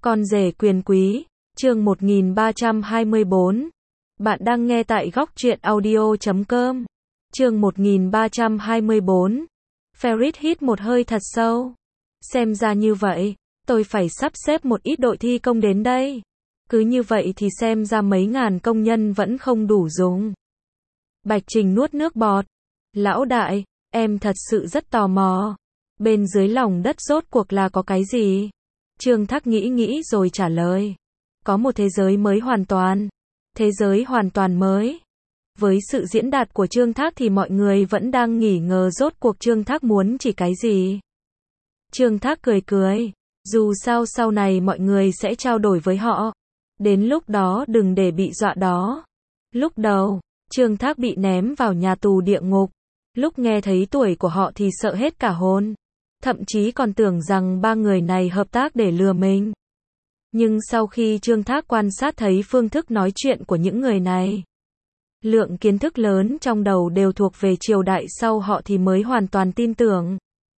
Con rể quyền quý, chương 1324. Bạn đang nghe tại góc truyện audio.com. Chương 1324. Ferit hít một hơi thật sâu. Xem ra như vậy, tôi phải sắp xếp một ít đội thi công đến đây. Cứ như vậy thì xem ra mấy ngàn công nhân vẫn không đủ dùng. Bạch Trình nuốt nước bọt. Lão đại, em thật sự rất tò mò. Bên dưới lòng đất rốt cuộc là có cái gì? Trương Thác nghĩ rồi trả lời. Có một thế giới mới hoàn toàn. Thế giới hoàn toàn mới. Với sự diễn đạt của Trương Thác thì mọi người vẫn đang nghi ngờ rốt cuộc Trương Thác muốn chỉ cái gì. Trương Thác cười. Dù sao sau này mọi người sẽ trao đổi với họ. Đến lúc đó đừng để bị dọa đó. Lúc đầu, Trương Thác bị ném vào nhà tù địa ngục. Lúc nghe thấy tuổi của họ thì sợ hết cả hồn. Thậm chí còn tưởng rằng ba người này hợp tác để lừa mình. Nhưng sau khi Trương Thác quan sát thấy phương thức nói chuyện của những người này, lượng kiến thức lớn trong đầu đều thuộc về triều đại sau họ thì mới hoàn toàn tin tưởng.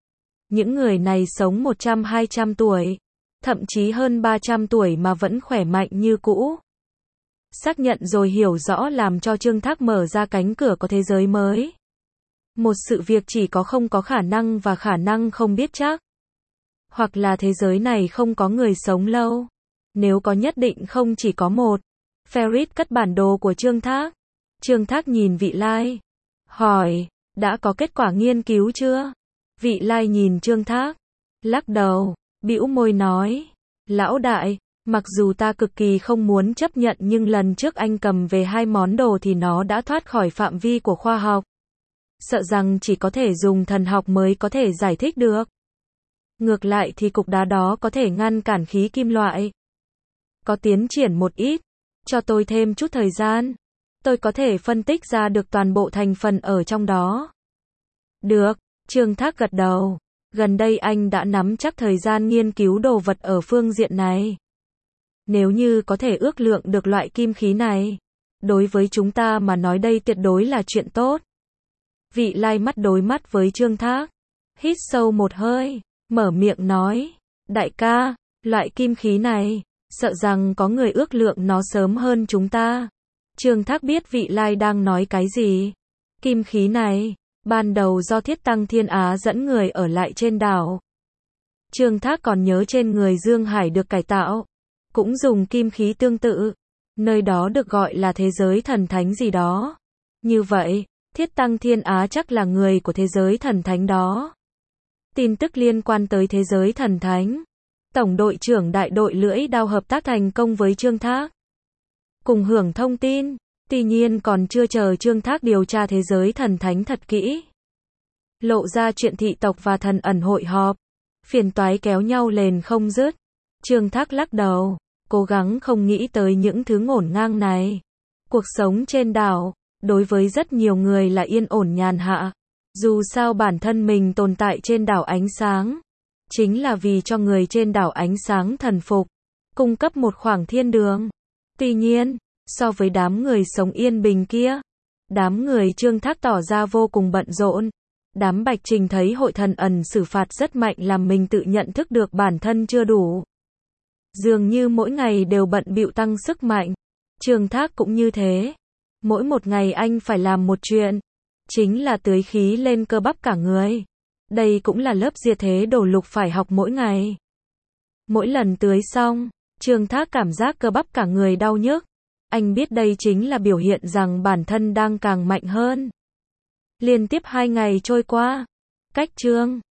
Những người này sống 100-200 tuổi, thậm chí hơn 300 tuổi mà vẫn khỏe mạnh như cũ. Xác nhận rồi hiểu rõ làm cho Trương Thác mở ra cánh cửa có thế giới mới. Một sự việc chỉ có không có khả năng và khả năng không biết chắc. Hoặc là thế giới này không có người sống lâu. Nếu có nhất định không chỉ có một. Ferit cất bản đồ của Trương Thác. Trương Thác nhìn Vị Lai. Hỏi, đã có kết quả nghiên cứu chưa? Vị Lai nhìn Trương Thác. Lắc đầu, bĩu môi nói. Lão đại, mặc dù ta cực kỳ không muốn chấp nhận nhưng lần trước anh cầm về 2 món đồ thì nó đã thoát khỏi phạm vi của khoa học. Sợ rằng chỉ có thể dùng thần học mới có thể giải thích được. Ngược lại thì cục đá đó có thể ngăn cản khí kim loại. Có tiến triển một ít. Cho tôi thêm chút thời gian. Tôi có thể phân tích ra được toàn bộ thành phần ở trong đó. Được, Trương Thác gật đầu. Gần đây anh đã nắm chắc thời gian nghiên cứu đồ vật ở phương diện này. Nếu như có thể ước lượng được loại kim khí này, đối với chúng ta mà nói đây tuyệt đối là chuyện tốt. Vị Lai mắt đối mắt với Trương Thác. Hít sâu một hơi, mở miệng nói. Đại ca, loại kim khí này, sợ rằng có người ước lượng nó sớm hơn chúng ta. Trương Thác biết Vị Lai đang nói cái gì. Kim khí này, ban đầu do Thiết Tăng Thiên Á dẫn người ở lại trên đảo. Trương Thác còn nhớ trên người Dương Hải được cải tạo. Cũng dùng kim khí tương tự. Nơi đó được gọi là thế giới thần thánh gì đó. Như vậy, Thiết Tăng Thiên Á chắc là người của thế giới thần thánh đó. Tin tức liên quan tới thế giới thần thánh. Tổng đội trưởng đại đội lưỡi đao hợp tác thành công với Trương Thác. Cùng hưởng thông tin. Tuy nhiên còn chưa chờ Trương Thác điều tra thế giới thần thánh thật kỹ. Lộ ra chuyện thị tộc và thần ẩn hội họp. Phiền toái kéo nhau lên không dứt. Trương Thác lắc đầu. Cố gắng không nghĩ tới những thứ ngổn ngang này. Cuộc sống trên đảo, đối với rất nhiều người là yên ổn nhàn hạ. Dù sao bản thân mình tồn tại trên đảo ánh sáng. Chính là vì cho người trên đảo ánh sáng thần phục. Cung cấp một khoảng thiên đường. Tuy nhiên, so với đám người sống yên bình kia, đám người Trương Thác tỏ ra vô cùng bận rộn. Đám Bạch Trình thấy hội thần ẩn xử phạt rất mạnh làm mình tự nhận thức được bản thân chưa đủ. Dường như mỗi ngày đều bận bịu tăng sức mạnh. Trương Thác cũng như thế. Mỗi một ngày anh phải làm một chuyện. Chính là tưới khí lên cơ bắp cả người. Đây cũng là lớp diệt thế đổ lục phải học mỗi ngày. Mỗi lần tưới xong, Trương Thác cảm giác cơ bắp cả người đau nhức. Anh biết đây chính là biểu hiện rằng bản thân đang càng mạnh hơn. Liên tiếp 2 ngày trôi qua. Cách Trương